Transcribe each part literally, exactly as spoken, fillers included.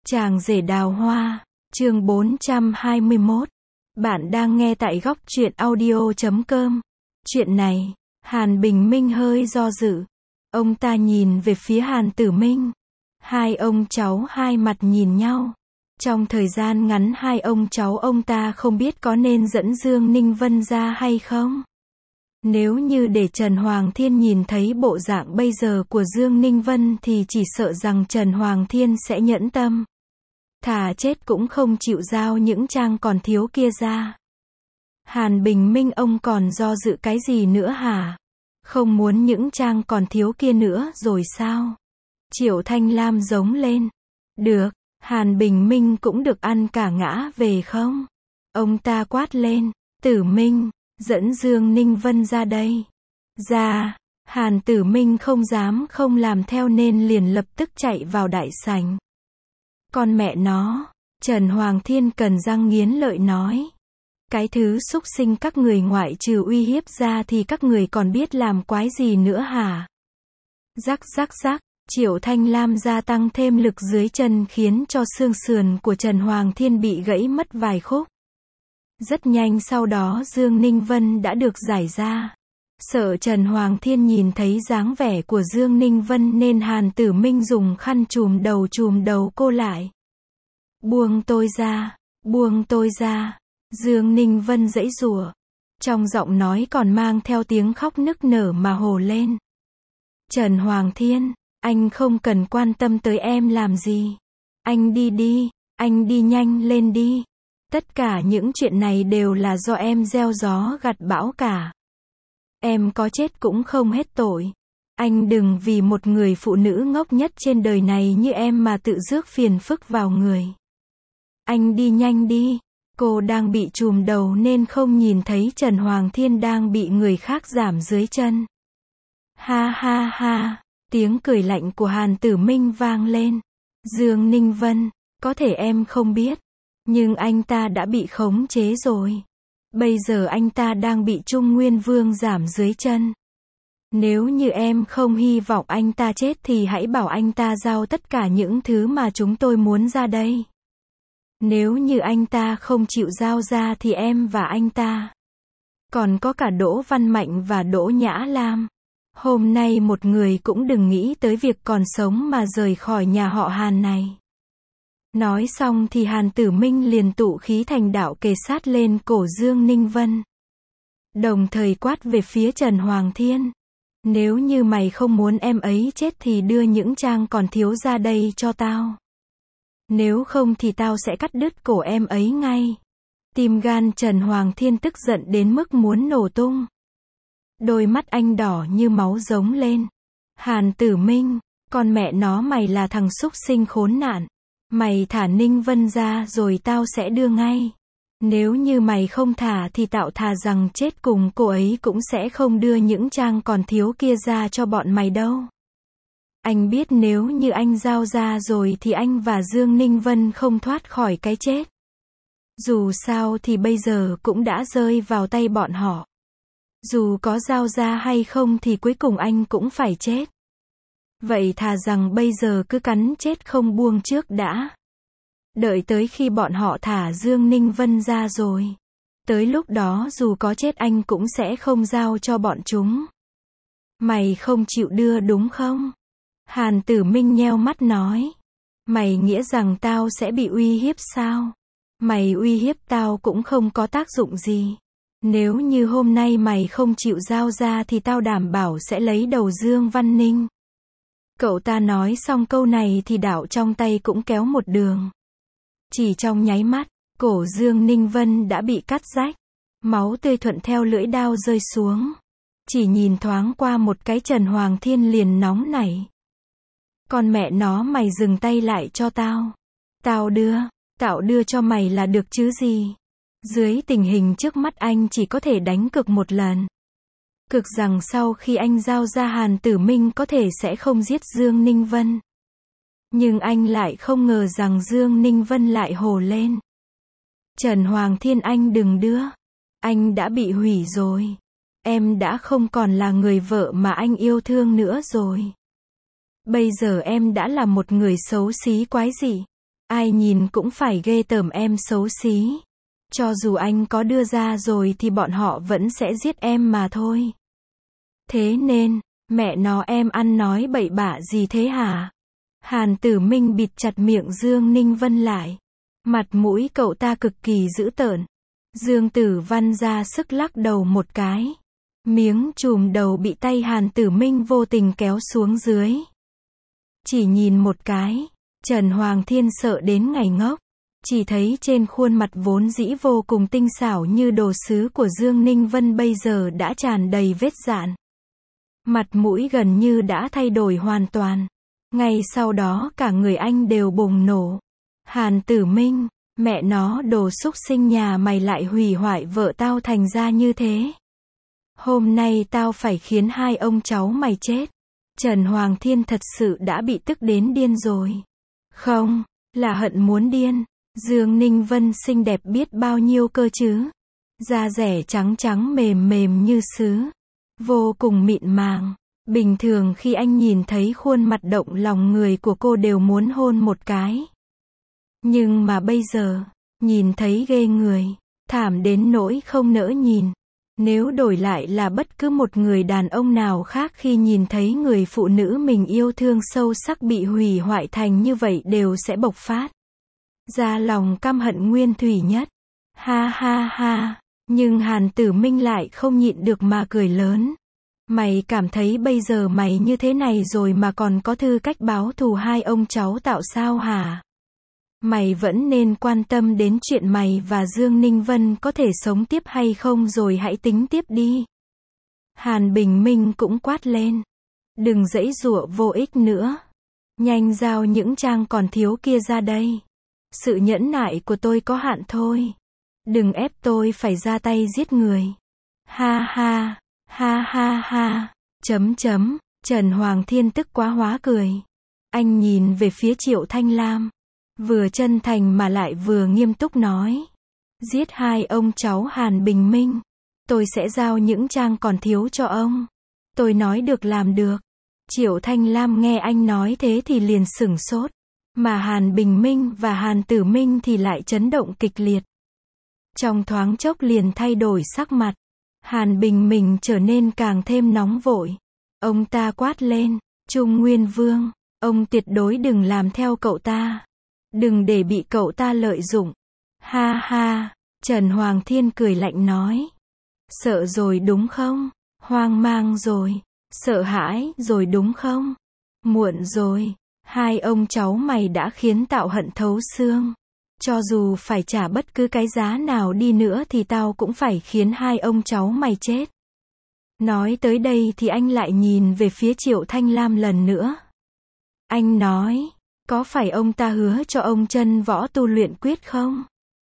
Chàng rể đào hoa, chương bốn trăm hai mươi mốt. Bạn đang nghe tại góc truyện audio chấm com. Chuyện này, Hàn Bình Minh hơi do dự. Ông ta nhìn về phía Hàn Tử Minh. Hai ông cháu hai mặt nhìn nhau. Trong thời gian ngắn hai ông cháu ông ta không biết có nên dẫn Dương Ninh Vân ra hay không. Nếu như để Trần Hoàng Thiên nhìn thấy bộ dạng bây giờ của Dương Ninh Vân thì chỉ sợ rằng Trần Hoàng Thiên sẽ nhẫn tâm. Thà chết cũng không chịu giao những trang còn thiếu kia ra. Hàn Bình Minh, ông còn do dự cái gì nữa hả? Không muốn những trang còn thiếu kia nữa rồi sao? Triệu Thanh Lam giống lên. Được, Hàn Bình Minh cũng được ăn cả ngã về không? Ông ta quát lên. Tử Minh, dẫn Dương Ninh Vân ra đây. Ra, Hàn Tử Minh không dám không làm theo nên liền lập tức chạy vào đại sảnh. Con mẹ nó, Trần Hoàng Thiên cần răng nghiến lợi nói. Cái thứ xúc sinh các người ngoại trừ uy hiếp ra thì các người còn biết làm quái gì nữa hả? Rắc rắc rắc, Triệu Thanh Lam gia tăng thêm lực dưới chân khiến cho xương sườn của Trần Hoàng Thiên bị gãy mất vài khúc. Rất nhanh sau đó Dương Ninh Vân đã được giải ra. Sợ Trần Hoàng Thiên nhìn thấy dáng vẻ của Dương Ninh Vân nên Hàn Tử Minh dùng khăn chùm đầu chùm đầu cô lại. Buông tôi ra, buông tôi ra. Dương Ninh Vân giãy giụa. Trong giọng nói còn mang theo tiếng khóc nức nở mà hồ lên. Trần Hoàng Thiên, anh không cần quan tâm tới em làm gì. Anh đi đi, anh đi nhanh lên đi. Tất cả những chuyện này đều là do em gieo gió gặt bão cả. Em có chết cũng không hết tội. Anh đừng vì một người phụ nữ ngốc nhất trên đời này như em mà tự rước phiền phức vào người. Anh đi nhanh đi. Cô đang bị chùm đầu nên không nhìn thấy Trần Hoàng Thiên đang bị người khác giảm dưới chân. Ha ha ha, tiếng cười lạnh của Hàn Tử Minh vang lên. Dương Ninh Vân, có thể em không biết, nhưng anh ta đã bị khống chế rồi. Bây giờ anh ta đang bị Trung Nguyên Vương giảm dưới chân. Nếu như em không hy vọng anh ta chết thì hãy bảo anh ta giao tất cả những thứ mà chúng tôi muốn ra đây. Nếu như anh ta không chịu giao ra thì em và anh ta, còn có cả Đỗ Văn Mạnh và Đỗ Nhã Lam, hôm nay một người cũng đừng nghĩ tới việc còn sống mà rời khỏi nhà họ Hàn này. Nói xong thì Hàn Tử Minh liền tụ khí thành đạo kề sát lên cổ Dương Ninh Vân. Đồng thời quát về phía Trần Hoàng Thiên. Nếu như mày không muốn em ấy chết thì đưa những trang còn thiếu ra đây cho tao. Nếu không thì tao sẽ cắt đứt cổ em ấy ngay. Tim gan Trần Hoàng Thiên tức giận đến mức muốn nổ tung. Đôi mắt anh đỏ như máu giống lên. Hàn Tử Minh, con mẹ nó mày là thằng xúc sinh khốn nạn. Mày thả Ninh Vân ra rồi tao sẽ đưa ngay. Nếu như mày không thả thì tao thà rằng chết cùng cô ấy cũng sẽ không đưa những trang còn thiếu kia ra cho bọn mày đâu. Anh biết nếu như anh giao ra rồi thì anh và Dương Ninh Vân không thoát khỏi cái chết. Dù sao thì bây giờ cũng đã rơi vào tay bọn họ. Dù có giao ra hay không thì cuối cùng anh cũng phải chết. Vậy thà rằng bây giờ cứ cắn chết không buông trước đã. Đợi tới khi bọn họ thả Dương Ninh Vân ra rồi. Tới lúc đó dù có chết anh cũng sẽ không giao cho bọn chúng. Mày không chịu đưa đúng không? Hàn Tử Minh nheo mắt nói. Mày nghĩa rằng tao sẽ bị uy hiếp sao? Mày uy hiếp tao cũng không có tác dụng gì. Nếu như hôm nay mày không chịu giao ra thì tao đảm bảo sẽ lấy đầu Dương Văn Ninh. Cậu ta nói xong câu này thì đạo trong tay cũng kéo một đường. Chỉ trong nháy mắt, cổ Dương Ninh Vân đã bị cắt rách. Máu tươi thuận theo lưỡi đao rơi xuống. Chỉ nhìn thoáng qua một cái Trần Hoàng Thiên liền nóng nảy. Con mẹ nó mày dừng tay lại cho tao. Tao đưa, tao đưa cho mày là được chứ gì. Dưới tình hình trước mắt anh chỉ có thể đánh cược một lần. Cực rằng sau khi anh giao ra Hàn Tử Minh có thể sẽ không giết Dương Ninh Vân. Nhưng anh lại không ngờ rằng Dương Ninh Vân lại hồ lên. Trần Hoàng Thiên, anh đừng đưa. Anh đã bị hủy rồi. Em đã không còn là người vợ mà anh yêu thương nữa rồi. Bây giờ em đã là một người xấu xí quái dị. Ai nhìn cũng phải ghê tởm em xấu xí. Cho dù anh có đưa ra rồi thì bọn họ vẫn sẽ giết em mà thôi. Thế nên, mẹ nó em ăn nói bậy bạ gì thế hả? Hàn Tử Minh bịt chặt miệng Dương Ninh Vân lại. Mặt mũi cậu ta cực kỳ dữ tợn. Dương Tử Văn ra sức lắc đầu một cái. Miếng chùm đầu bị tay Hàn Tử Minh vô tình kéo xuống dưới. Chỉ nhìn một cái, Trần Hoàng Thiên sợ đến ngày ngốc. Chỉ thấy trên khuôn mặt vốn dĩ vô cùng tinh xảo như đồ sứ của Dương Ninh Vân bây giờ đã tràn đầy vết dạn. Mặt mũi gần như đã thay đổi hoàn toàn. Ngay sau đó cả người anh đều bùng nổ. Hàn Tử Minh, mẹ nó đồ xúc sinh nhà mày lại hủy hoại vợ tao thành ra như thế. Hôm nay tao phải khiến hai ông cháu mày chết. Trần Hoàng Thiên thật sự đã bị tức đến điên rồi. Không, là hận muốn điên. Dương Ninh Vân xinh đẹp biết bao nhiêu cơ chứ. Da dẻ trắng trắng mềm mềm như sứ. Vô cùng mịn màng. Bình thường khi anh nhìn thấy khuôn mặt động lòng người của cô đều muốn hôn một cái. Nhưng mà bây giờ, nhìn thấy ghê người, thảm đến nỗi không nỡ nhìn. Nếu đổi lại là bất cứ một người đàn ông nào khác khi nhìn thấy người phụ nữ mình yêu thương sâu sắc bị hủy hoại thành như vậy đều sẽ bộc phát ra lòng căm hận nguyên thủy nhất. Ha ha ha, nhưng Hàn Tử Minh lại không nhịn được mà cười lớn. Mày cảm thấy bây giờ mày như thế này rồi mà còn có tư cách báo thù hai ông cháu tạo sao hả? Mày vẫn nên quan tâm đến chuyện mày và Dương Ninh Vân có thể sống tiếp hay không rồi hãy tính tiếp đi. Hàn Bình Minh cũng quát lên. Đừng giãy giụa vô ích nữa. Nhanh giao những trang còn thiếu kia ra đây. Sự nhẫn nại của tôi có hạn thôi. Đừng ép tôi phải ra tay giết người. Ha ha, ha ha ha, chấm chấm, Trần Hoàng Thiên tức quá hóa cười. Anh nhìn về phía Triệu Thanh Lam. Vừa chân thành mà lại vừa nghiêm túc nói. Giết hai ông cháu Hàn Bình Minh. Tôi sẽ giao những trang còn thiếu cho ông. Tôi nói được làm được. Triệu Thanh Lam nghe anh nói thế thì liền sửng sốt. Mà Hàn Bình Minh và Hàn Tử Minh thì lại chấn động kịch liệt. Trong thoáng chốc liền thay đổi sắc mặt. Hàn Bình Minh trở nên càng thêm nóng vội. Ông ta quát lên. Trung Nguyên Vương, ông tuyệt đối đừng làm theo cậu ta. Đừng để bị cậu ta lợi dụng. Ha ha, Trần Hoàng Thiên cười lạnh nói. Sợ rồi đúng không? Hoang mang rồi. Sợ hãi rồi đúng không? Muộn rồi. Hai ông cháu mày đã khiến tao hận thấu xương. Cho dù phải trả bất cứ cái giá nào đi nữa thì tao cũng phải khiến hai ông cháu mày chết. Nói tới đây thì anh lại nhìn về phía Triệu Thanh Lam lần nữa. Anh nói, có phải ông ta hứa cho ông chân võ tu luyện quyết không?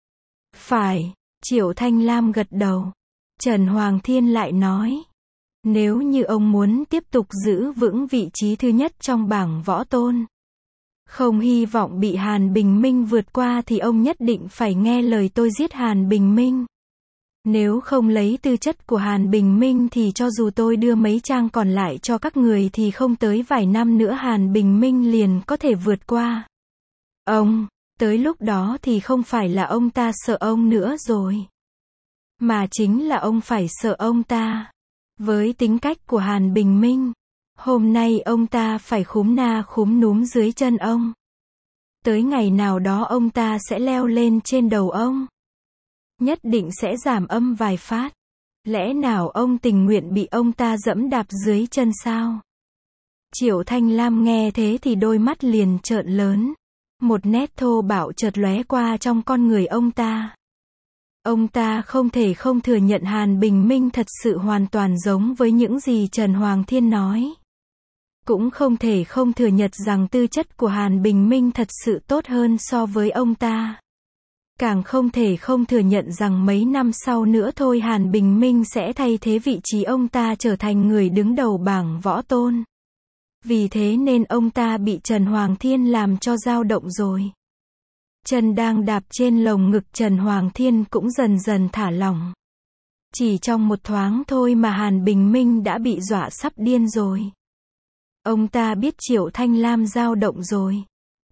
Phải, Triệu Thanh Lam gật đầu. Trần Hoàng Thiên lại nói, nếu như ông muốn tiếp tục giữ vững vị trí thứ nhất trong bảng võ tôn, không hy vọng bị Hàn Bình Minh vượt qua thì ông nhất định phải nghe lời tôi giết Hàn Bình Minh. Nếu không lấy tư chất của Hàn Bình Minh thì cho dù tôi đưa mấy trang còn lại cho các người thì không tới vài năm nữa Hàn Bình Minh liền có thể vượt qua ông. Tới lúc đó thì không phải là ông ta sợ ông nữa rồi, mà chính là ông phải sợ ông ta. Với tính cách của Hàn Bình Minh, hôm nay ông ta phải khúm na khúm núm dưới chân ông. Tới ngày nào đó ông ta sẽ leo lên trên đầu ông. Nhất định sẽ giảm âm vài phát. Lẽ nào ông tình nguyện bị ông ta dẫm đạp dưới chân sao? Triệu Thanh Lam nghe thế thì đôi mắt liền trợn lớn. Một nét thô bạo chợt lóe qua trong con người ông ta. Ông ta không thể không thừa nhận Hàn Bình Minh thật sự hoàn toàn giống với những gì Trần Hoàng Thiên nói. Cũng không thể không thừa nhận rằng tư chất của Hàn Bình Minh thật sự tốt hơn so với ông ta. Càng không thể không thừa nhận rằng mấy năm sau nữa thôi Hàn Bình Minh sẽ thay thế vị trí ông ta trở thành người đứng đầu bảng võ tôn. Vì thế nên ông ta bị Trần Hoàng Thiên làm cho dao động rồi. Chân đang đạp trên lồng ngực Trần Hoàng Thiên cũng dần dần thả lỏng. Chỉ trong một thoáng thôi mà Hàn Bình Minh đã bị dọa sắp điên rồi. Ông ta biết Triệu Thanh Lam dao động rồi.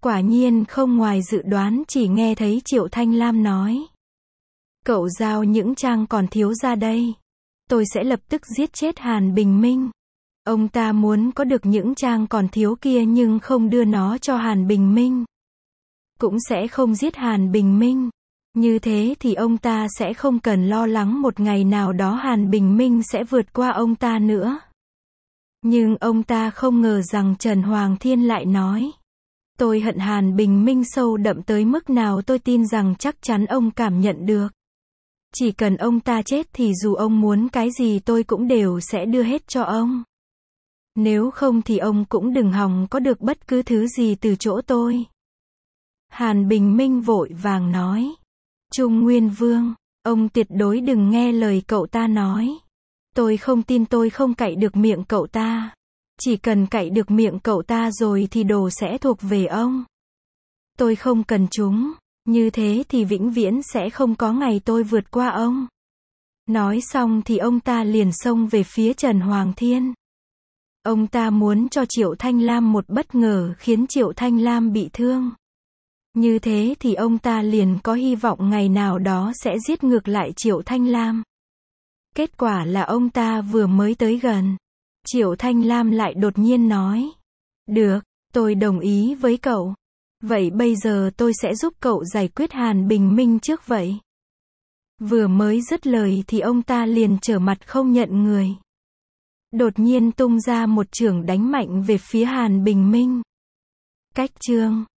Quả nhiên không ngoài dự đoán, chỉ nghe thấy Triệu Thanh Lam nói. Cậu giao những trang còn thiếu ra đây. Tôi sẽ lập tức giết chết Hàn Bình Minh. Ông ta muốn có được những trang còn thiếu kia nhưng không đưa nó cho Hàn Bình Minh. Cũng sẽ không giết Hàn Bình Minh. Như thế thì ông ta sẽ không cần lo lắng một ngày nào đó Hàn Bình Minh sẽ vượt qua ông ta nữa. Nhưng ông ta không ngờ rằng Trần Hoàng Thiên lại nói. Tôi hận Hàn Bình Minh sâu đậm tới mức nào tôi tin rằng chắc chắn ông cảm nhận được. Chỉ cần ông ta chết thì dù ông muốn cái gì tôi cũng đều sẽ đưa hết cho ông. Nếu không thì ông cũng đừng hòng có được bất cứ thứ gì từ chỗ tôi. Hàn Bình Minh vội vàng nói. Trung Nguyên Vương, ông tuyệt đối đừng nghe lời cậu ta nói. Tôi không tin tôi không cạy được miệng cậu ta. Chỉ cần cạy được miệng cậu ta rồi thì đồ sẽ thuộc về ông. Tôi không cần chúng. Như thế thì vĩnh viễn sẽ không có ngày tôi vượt qua ông. Nói xong thì ông ta liền xông về phía Trần Hoàng Thiên. Ông ta muốn cho Triệu Thanh Lam một bất ngờ khiến Triệu Thanh Lam bị thương. Như thế thì ông ta liền có hy vọng ngày nào đó sẽ giết ngược lại Triệu Thanh Lam. Kết quả là ông ta vừa mới tới gần. Triệu Thanh Lam lại đột nhiên nói. Được, tôi đồng ý với cậu. Vậy bây giờ tôi sẽ giúp cậu giải quyết Hàn Bình Minh trước vậy. Vừa mới dứt lời thì ông ta liền trở mặt không nhận người. Đột nhiên tung ra một chưởng đánh mạnh về phía Hàn Bình Minh. Cách chương